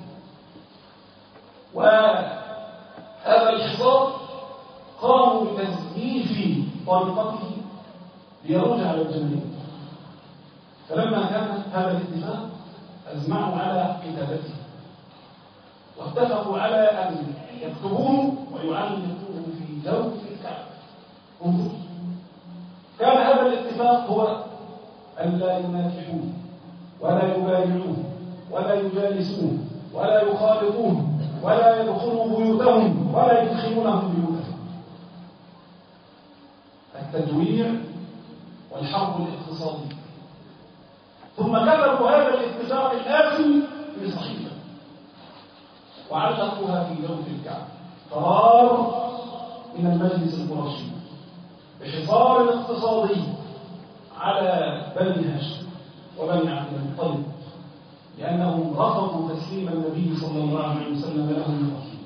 S3: وهذا الحصار قاموا بتزييف طريقته ليروج على الجماهير. فلما كان هذا الاتفاق أجمعوا على كتابته واتفقوا على أن يكتبوه ويعلقوه في جوف الكعبة. انظر، كان هذا الاتفاق هو أن لا يناكحوه ولا يبايعوه ولا يجالسوه ولا يخالطوه ولا يدخلوا بيوتهم ولا يدخلونهم بيوتهم. التجويع والحرب الاقتصادية. ثم كتبوا هذا الاتفاق الآتي في صحيفة وعلقوها في جوف الكعبة. قرار من المجلس القرشي بحصار اقتصادي على بني هاشم وبني عبد المطلب لأنهم رفضوا تسليم النبي صلى الله عليه وسلم لهم الرسول.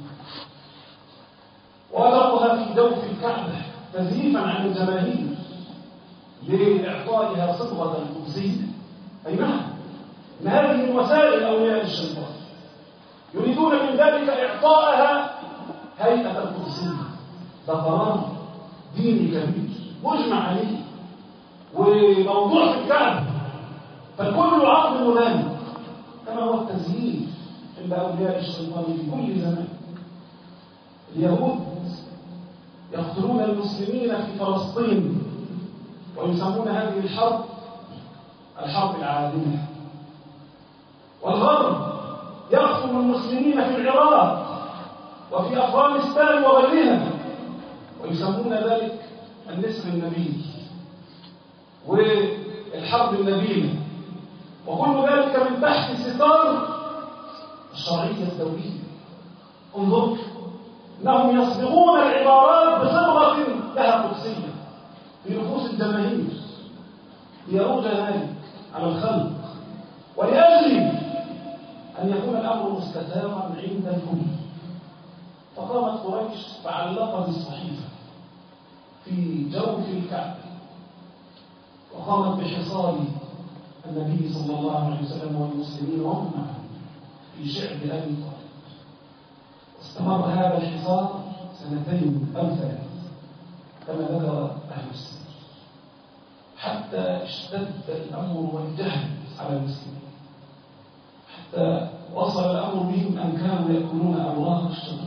S3: وألقوها في جوف الكعبة تزييفا عن الجماهير لإعطائها صبغة القدسية. أي نعم، إن هذه من وسائل أولياء الشيطان يريدون من ذلك إعطائها هيئة القدسية. ده قرار ديني كبير مجمع عليه وموضوع في الكعبة، فالكل يعظم ذلك كما هو التزييف عند أولياء الشيطان في كل زمان. اليهود يقتلون المسلمين في فلسطين ويسمون هذه الحرب الحرب العادلة، والغرب يقتل المسلمين في العراق وفي أفغانستان وغيرها ويسمون ذلك النسر النبيل والحرب النبيلة، وكل ذلك من تحت ستار الشرعية الدولية. انظر، انهم يصبغون العبارات بصبغة لها قدسية في نفوس الجماهير ليروج ذلك على الخلق ولأجل أن يكون الأمر مستتابا عند الكل. فقامت قريش فعلقت الصحيفة في جوف الكعبة وقامت بحصار النبي صلى الله عليه وسلم والمسلمين وهم معه في شعب أبي طالب. واستمر هذا الحصار سنتين أو ثلاث كما ذكر أهل السنة، حتى اشتد الأمر والجهل على المسلمين، حتى وصل الأمر بهم أن كانوا يأكلون أوراق الشجر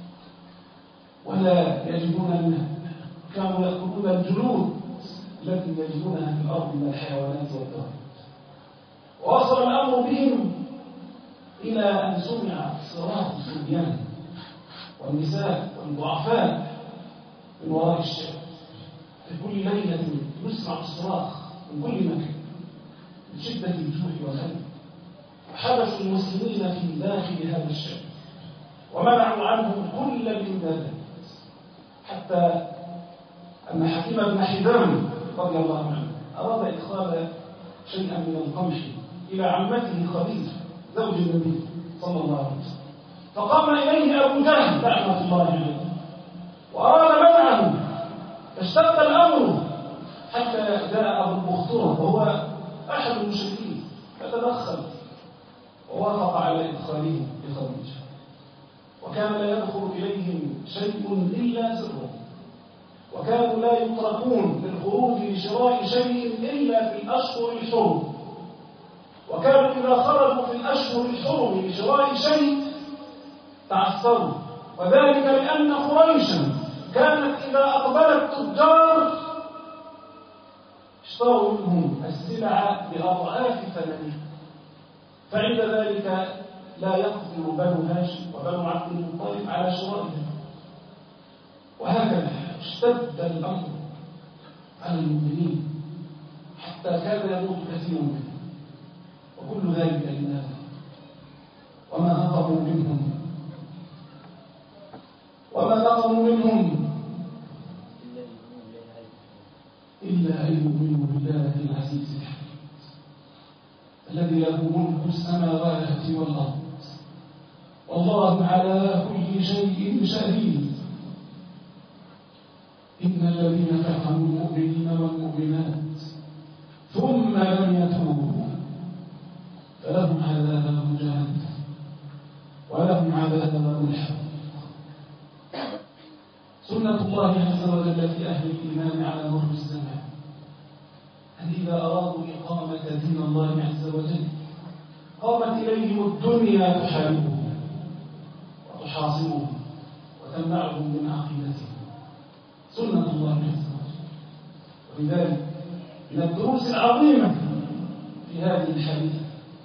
S3: ولا يجدون الماء، كانوا يأكلون الجلود التي يجدونها في الأرض من الحيوانات والدواب. ووصل الأمر بهم إلى أن سمع صراخ الصبيان والنساء والضعفاء من وراء الشارع. في كل ليلة يسمع الصراخ من كل مكان من شدة الجوع والألم. وحبسوا المسلمين في داخل هذا الشارع ومنعوا عنهم كل الإمدادات، حتى أن حكيم بن حزام رضي الله عنه أراد إدخال شيئا من القمح إلى عمته خديجة زوج النبي صلى الله عليه وسلم، فقام إليه أبو جهل لعنة الله عليه وأراد منعه، فاشتد الأمر حتى جاء أبو البختورة وهو أحد المشركين فتدخل ووافق على إدخاله لخديجة، وكان لا يدخل إليهم شيء إلا سرهم، وكانوا لا يتركون للخروج لشراء شيء إلا في الأشهر الحرم، وكانوا إذا خرجوا في الأشهر الحرم لشراء شيء تعثروا، وذلك لأن قريشا كانت إذا أقبل التجار اشتروا منهم السلع بأضعاف ثمنها، فعند ذلك لا يقدر بنو هاشم وبنو عبد المطلب على شرائها. وهكذا اشتد الأمر على المؤمنين حتى كاد يموت كثير منهم، وكل ذلك لله. وما نقموا منهم وما نقموا منهم إلا أن يؤمنوا بالله العزيز الحميد الذي له ملك السماوات والأرض، والله على كل شيء شهيد. إن الذين فتنوا المؤمنين والمؤمنات ثم لم يتوبوا فلهم عذاب جهنم ولهم عذاب الحريق. سنة الله عز وجل في أهل الإيمان على مر الزمان أن إذا أرادوا إقامة دين الله عز وجل قامت إليهم الدنيا تحاربهم وتحاصرهم وتمنعهم من عقيدتهم. سنة الله عز وجل. ولذلك من الدروس العظيمة في هذه الحديثة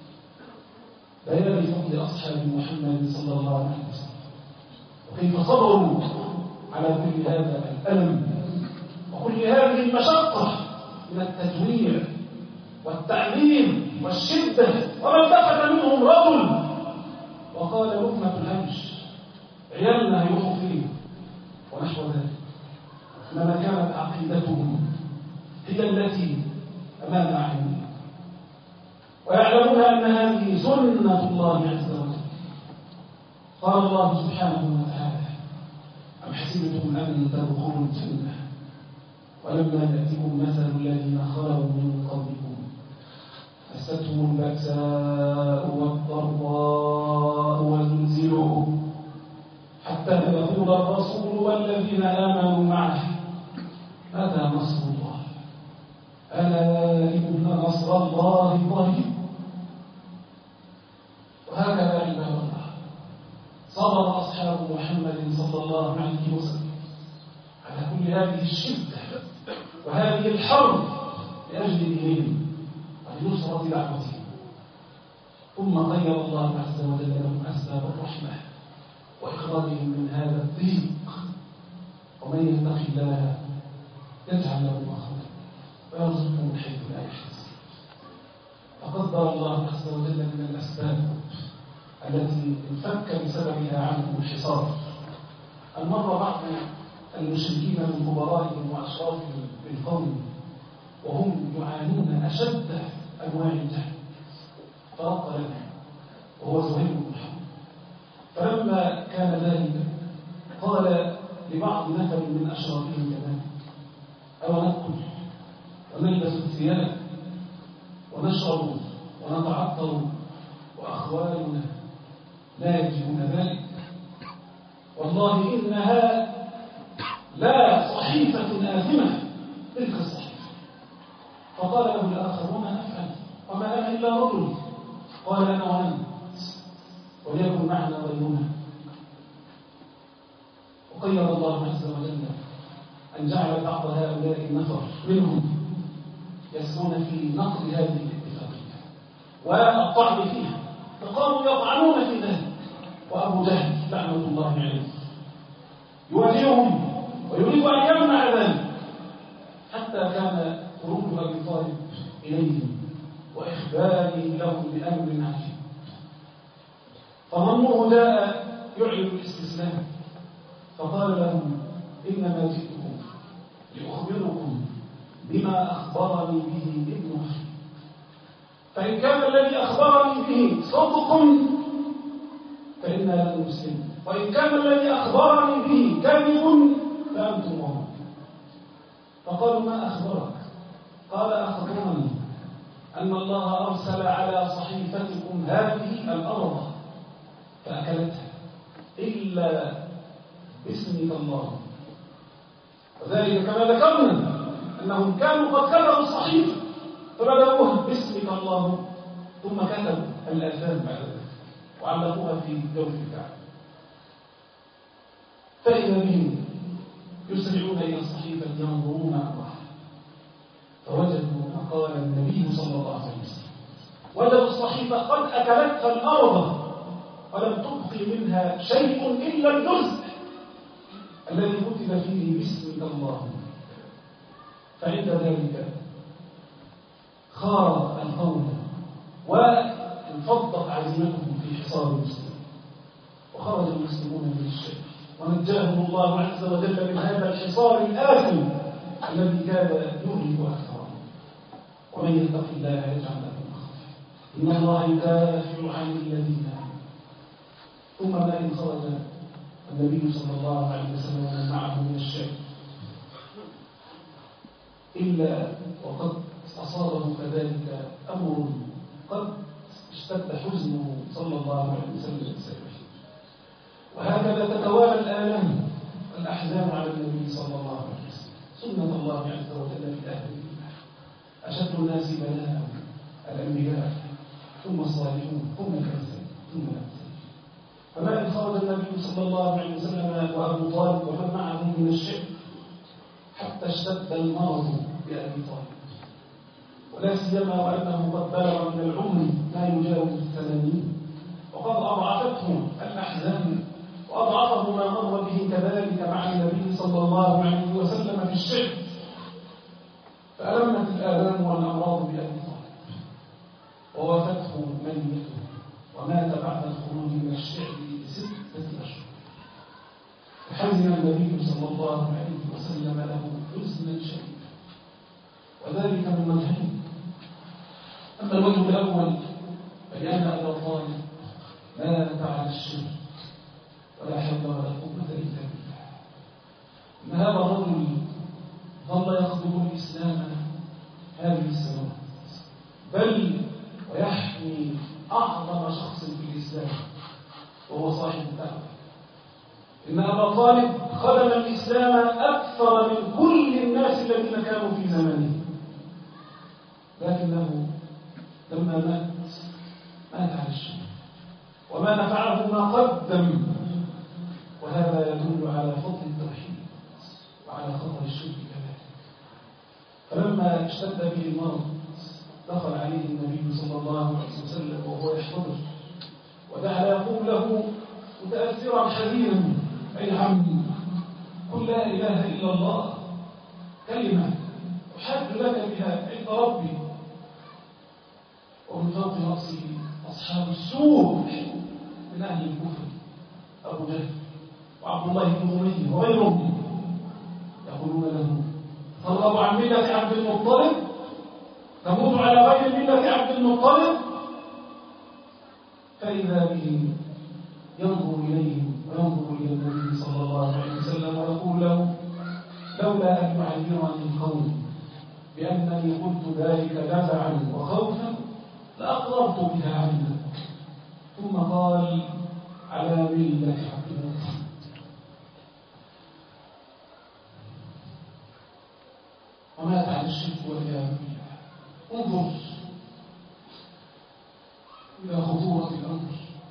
S3: بيان فضل أصحاب محمد صلى الله عليه وسلم وكيف صبروا على كل هذا الألم وكل هذه المشقة من التجويع والتعليم والشدة. وما التفت منهم رجل وقال لقمة الهمش عيالنا يروحوا فيه ونحو ذلك، إنما كانت عقيدتهم هي التي أمام أعيننا، ويعلمون أن هذه سنة الله عز وجل. قال الله سبحانه وتعالى: أم حسبتم أن تدخلوا الجنة ولما يأتكم مثل الذين خلوا من قبلكم مستهم البأساء والضراء وزلزلوا حتى يقول الرسول والذين آمنوا معه متى نصر الله ألا إن نصر الله قريب. وهكذا عباد الله صبر أصحاب محمد صلى الله عليه وسلم على كل هذه الشدة وهذه الحرب لأجل دينهم ولنصرة دعوتهم. ثم غير الله عز وجل لهم أسباب الرحمة وإخراجهم من هذا الضيق. ومن يتق الله يجعل له مخرجا ويرزقه من حيث لا يحتسب. فقدر الله عز وجل من الأسباب التي انفك بسببها عنه الحصار أن مر بعض المشركين من كبرائهم وأشرافهم بالقوم وهم يعانون أشد أنواع الجهل، فرق لنا وهو زهير بن حرب. فلما كان ذلك قال لبعض نفر من أشرافهم كمان: أو ندخل ونلبس الثياب ونشرب ونتعطر وأخوالنا لا يجبون ذلك؟ والله إنها لا صحيفة آثمة تلك الصحيفة. فقال له الآخر: وما أفعل وما أنا إلا رجل. قال: أنا وأنت وليكن معنا غيرنا. وقير الله عز وجل أن جعل بعض هؤلاء النفر منهم يسعون في نقض هذه الاتفاقية والطعن فيها، فقالوا يطعنون في ذلك. وأبو جهل لعنة الله عليه يواجههم ويريد أن يمنع ذلك، حتى كان خروج أبي طالب إليهم وإخباره لهم بأمر عجيب. فظنوه جاء يعلن الاستسلام، فقال لهم: إنما جئتكم لأخبركم بما أخبرني به ابن أخي، فإن كان الذي أخبرني به صدق فإنا لن نسلم، وإن كان الذي أخبرني به كذب فأنتم وهم. فقالوا: ما أخبرك؟ قال: أخبرني أن الله أرسل على صحيفتكم هذه الأرض فأكلتها إلا باسمك الله. وذلك كما ذكرنا أنهم كانوا قد كتبوا الصحيفة فبدأوها باسمك الله، ثم كتبوا الآثام بعد ذلك وعلقوها في جوف الكعبة. فإذا بهم يسرعون إلى الصحيفة ينظرون أمرها فوجدوا ما قال النبي صلى الله عليه وسلم، وجدوا الصحيفة قد أكلتها الأرض ولم تبقي منها شيء إلا الجزء الذي كتب فيه باسمك اللهم، فعند ذلك خار القوم وانفضت عزيمتهم في حصار المسلمين، وخرج المسلمون من الشرك ونجاهم الله عز وجل من هذا الحصار الآثم الذي كاد يهلك أكثرهم. ومن يتق الله يجعل له مخرجا إن الله يدافع عن الذين آمنوا. ثم ما إن خرج النبي صلى الله عليه وسلم ومن معه من الشرك إلا وقد أصابه كذلك أمر قد اشتد حزنه صلى الله عليه وسلم بسببه. وهكذا تتوالى الآلام والأحزان على النبي صلى الله عليه وسلم، سنة الله عز وجل في أهل الإيمان. أشد الناس بلاء الأنبياء ثم الصالحون ثم الأمثال ثم الأمثال. فما إن خرج النبي صلى الله عليه وسلم وأبو طالب ومن معه من الشرك حتى اشتد المرض بأبي طالب، ولا سيما وأنه قد بلغ من العمر ما يجاوز الثمانين، وقد أضعفته الأحزان وأضعفه ما مر به كذلك مع النبي صلى الله عليه وسلم في الشرك، فألمت الآلام والأمراض بأبي طالب ووافته منيته، ومات بعد الخروج من الشعب بستة أشهر. فحزن النبي صلى الله عليه وسلم له حزنا شديدا، وذلك من وجهين. أما الوجه الأول فلأن أبا طالب مات على الشرك ولا حول ولا قوة إلا بالله. إن هذا الرجل ظل يخدم الإسلام هذه السنوات، بل ويحمي أعظم شخص في الإسلام وهو صاحب الدعوة. إن أبا طالب خدم الإسلام أكثر من كل الناس الذين كانوا في زمانه، لكنه لما مات مات على الشرك، وما نفعه ما قدم، وهذا يدل على فضل التوحيد وعلى خطر الشرك كذلك. فلما اشتد به المرض دخل عليه النبي صلى الله عليه وسلم وهو يحتضر، ودعا يقول له متأثرا حزينا: أي عمي، قل لا إله إلا الله، كلمة أحب لك بها عند ربي. ومن فوق رأسه أصحاب السوء من أهل الكفر، أبو جهل وعبد الله بن أمية وغيرهم، يقولون له: ترغب عن ملة عبد المطلب، تموت على غير ملة عبد المطلب. فإذا به ينظر إليهم وينظر إلى النبي صلى الله عليه وسلم ويقول له: لولا أن يعذرني القوم بأنني قلت ذلك جزعا وخوفا لأقررت بها عنك. ثم قال: على ملة عبد المطلب. ومات على الشرك والعياذ بالله. انظر إلى خطورة الأمر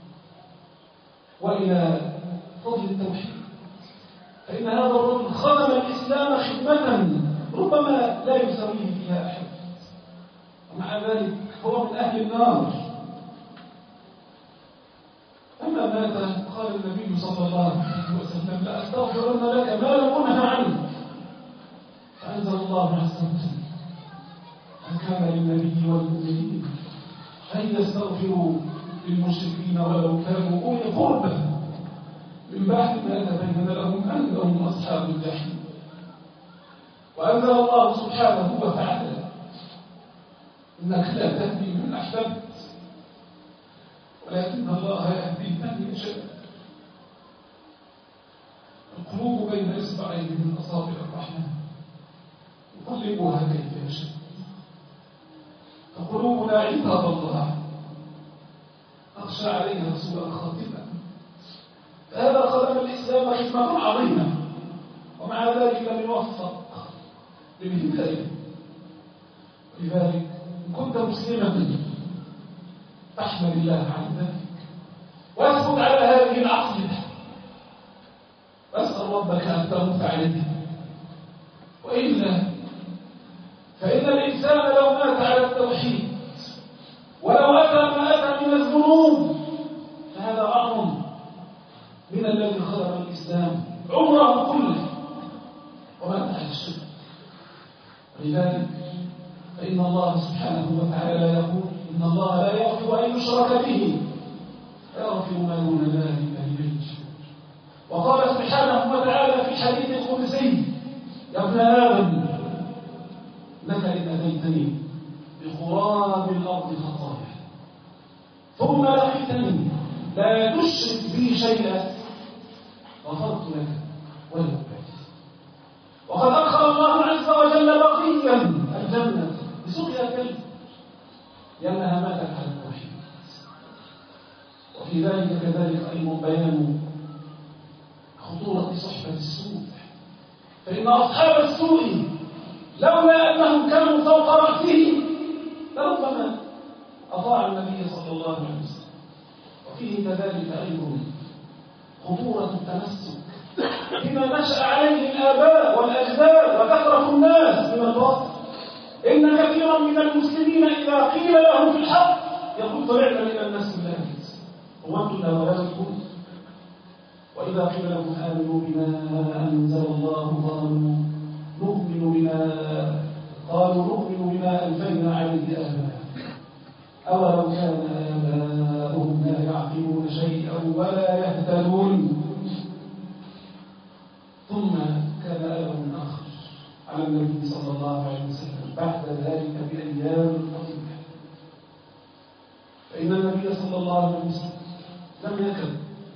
S3: وإلى فضل التوحيد. فإن هذا الرجل خدم الإسلام خدمة ربما لا يساويه فيها أحد، ومع ذلك هو من أهل النار. أما مات قال النبي صلى الله عليه وسلم: لا أستغفرن لك ما لم أنه عنك. فأنزل الله عز وجل: أن كان للنبي والمؤمنين أن يستغفروا للمشركين ولو كانوا أولي قربى من بعد ما تبين لهم أنهم أصحاب الجحيم. وأنزل الله سبحانه وتعالى: إنك لا تهدي من أحببت ولكن الله يهدي من يشاء. القلوب بين إصبعين من أصابع الرحمن يقلبها كيف يشاء. فقلوبنا عباد الله أخشى عليها سوء الخاتمة. فهذا خدم الإسلام خدمة عظيمة، ومع ذلك لم يوفق للهداية. ولذلك إن كنت مسلما فاحمد الله على ذلك، واثبت على هذه العقيدة، واسأل ربك أن تموت عليها. وإلا فإن الإنسان لو مات على التوحيد ولو أتى ما أتى من الذنوب فهذا أعظم من الذي خلق الإسلام عمره كله ومات على الشرك. ولذلك فإن الله سبحانه وتعالى يقول إن الله لا يغفر أن يشرك به ويغفر ما دون ذلك لمن يشاء. وقال سبحانه وتعالى في حديث القدسي يا ابن آدم إنك إن أتيتني بقراب الأرض خطايا ثم لقيتني لا تشرك بي شيئا غفرت لك ولو بعد. وقد أدخل الله عز وجل بقيا الجنة بسقيا كلب لأنها ماتت على التوحيد. وفي ذلك كذلك أيضا بيان خطورة صحبة السوء، فإن أصحاب السوء لولا أنهم كانوا فوق رأسه لربما أطاع النبي صلى الله عليه وسلم. وفيه كذلك أيضا خطورة التمسك بما نشأ عليه الآباء والأجداد وكثرة الناس من الباطل. إن كثيرا من المسلمين إذا قيل لهم في الحق يقول طلعنا إلى الناس بالله هو أنتم لا ولادكم، وإذا قيل لهم آمنوا بما أنزل الله قالوا نؤمن بما قالوا نؤمن بما ألفينا عليه آباءنا أولو كان آباؤهم لا يعقلون شيئا ولا يهتدون. ثم كان أمر آخر على النبي صلى الله عليه وسلم بعد ذلك بأيام قليلة، فإن النبي صلى الله عليه وسلم لم يكن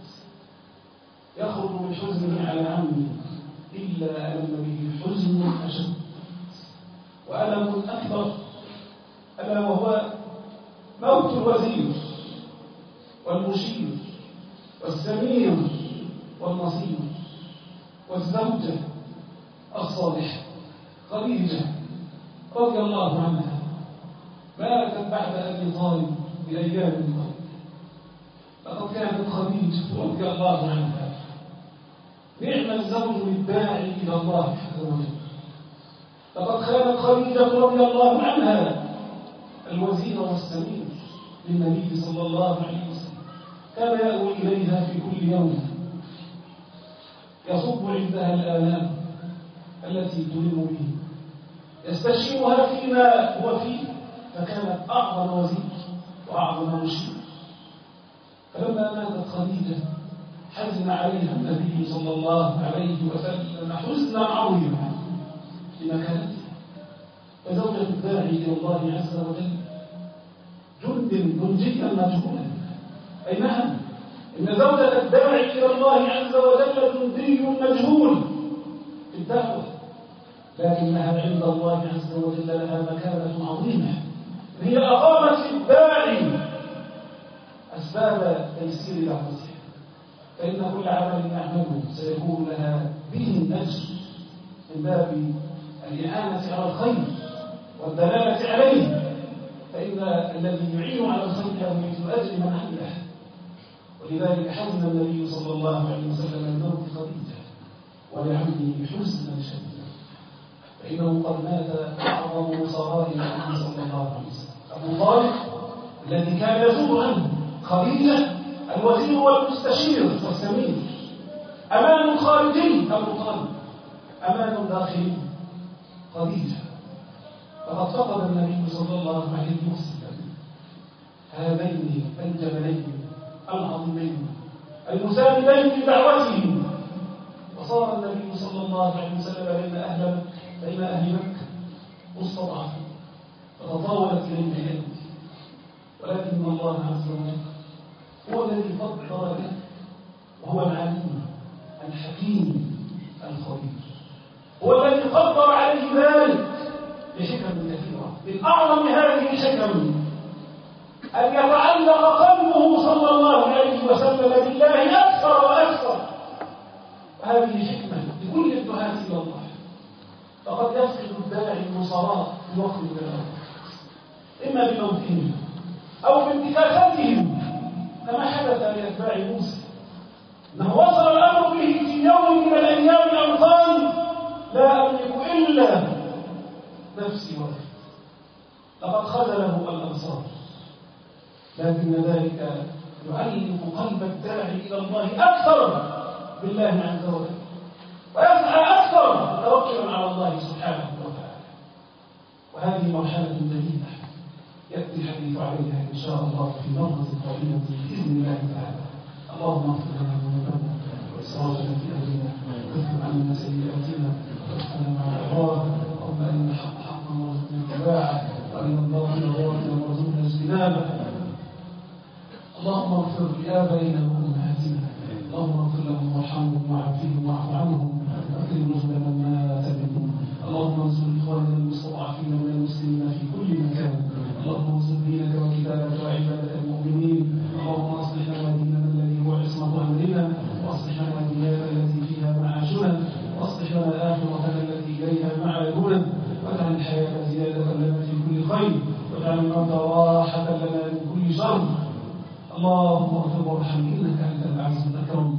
S3: يخرج من حزنه على عمه إلا ألم به حزن أشد وألم أكبر، ألا وهو موت الوزير والمشير والسمير والنصير والزوجة الصالحة خديجة رضي الله عنها ماتت بعد أبي طالب بأيام قليلة. لقد كانت خديجة رضي الله عنها نعم الزوج الداعي إلى الله عز وجل. لقد كانت خديجة رضي الله عنها الوزير والسمير للنبي صلى الله عليه وسلم، كان يأوي إليها في كل يوم يصب عندها الآلام التي تلم به، يستشيرها فيما هو فيه، فكانت أعظم وزير وأعظم مشير. فلما ماتت خديجة حزن عليها النبي صلى الله عليه وسلم حزنا عظيما لمكانتها. فزوجة الداعي إلى الله عز وجل جند منجيا مجهولا، أي نعم إن زوجة الداعي إلى الله عز وجل جندي مجهول في الدعوة، لكنها عند الله عز وجل لها مكانة عظيمة. هي أقامت في الداعي أسباب تيسير دعوته، فإن كل عمل نعمله سيكون لها به أجر من باب الإعانة على الخير والدلالة عليه، فإن الذي يعين على الخير له مثل أجر من عمله. ولذلك حزن النبي صلى الله عليه وسلم الموت خديجة ولعمه حزنا شديدا، فإنه قد مات أعظم نصراء النبي صلى الله عليه وسلم أبو طالب الذي كان يزور عنه خديجة الوزير والمستشير والسمير، أمان خارجي أبو طالب، أمان داخلي خديجة. فقد فقد النبي صلى الله عليه وسلم هذين الجبلين العظيمين المساندين لدعوته، وصار النبي صلى الله عليه وسلم بين أهل بين أهل مكة مستضعف، فتطاولت إليه الأيدي، ولكن الله عز وجل هو الذي فضل له، وهو العليم الحكيم الخبير، هو الذي قدر عليه ذلك بحكم كثيرة. من أعظم هذه الحكم أن يتعلق قلبه صلى الله عليه وسلم بالله أكثر وأكثر، وهذه حكمة لكل الدعاة إلى الله. فقد يفقد الداعي النصراء في وقت من الأوقات، إما بموتهم أو بانتكاستهم، كما حدث لأتباع موسى، أنه وصل الأمر به في يوم من الأيام أن قال لا أملك إلا نفسي وحدي. لقد خذله الأنصار، لكن ذلك يعلق قلب الداعي إلى الله أكثر بالله عز وجل، ويسعى أكثر توكلا على الله سبحانه وتعالى. وهذه مرحلة جديدة يأتي الحديث عليها إن شاء الله في مرة قريبة بإذن الله تعالى. اللهم اغفر لنا ذنوبنا وإسرافنا في أمرنا واكفر عنا سيئاتنا وتوفنا مع الأبرار. اللهم أرنا الحق حقا وارزقنا اتباعه وأرنا الباطل باطلا وارزقنا اجتنابه. اللهم اغفر لآبائنا وأمهاتنا، اللهم اغفر لهم وارحمهم وعافهم واعف عنهم واكرم نزلا من مات منهم. اللهم انصر إخواننا المستضعفين من المسلمين في كل مكان. اللهم انصر دينك وكتابك وعبادك المؤمنين. اللهم اصلح لنا ديننا الذي هو عصمة أمرنا، واصلح لنا دنيانا التي فيها معاشنا، واصلح لنا آخرتنا التي إليها معادنا، واجعل الحياة زيادة لنا في كل خير، واجعل الموت راحة لنا من كل شر. اللهم اغفر وارحم إنك أنت العزيز الأكرم.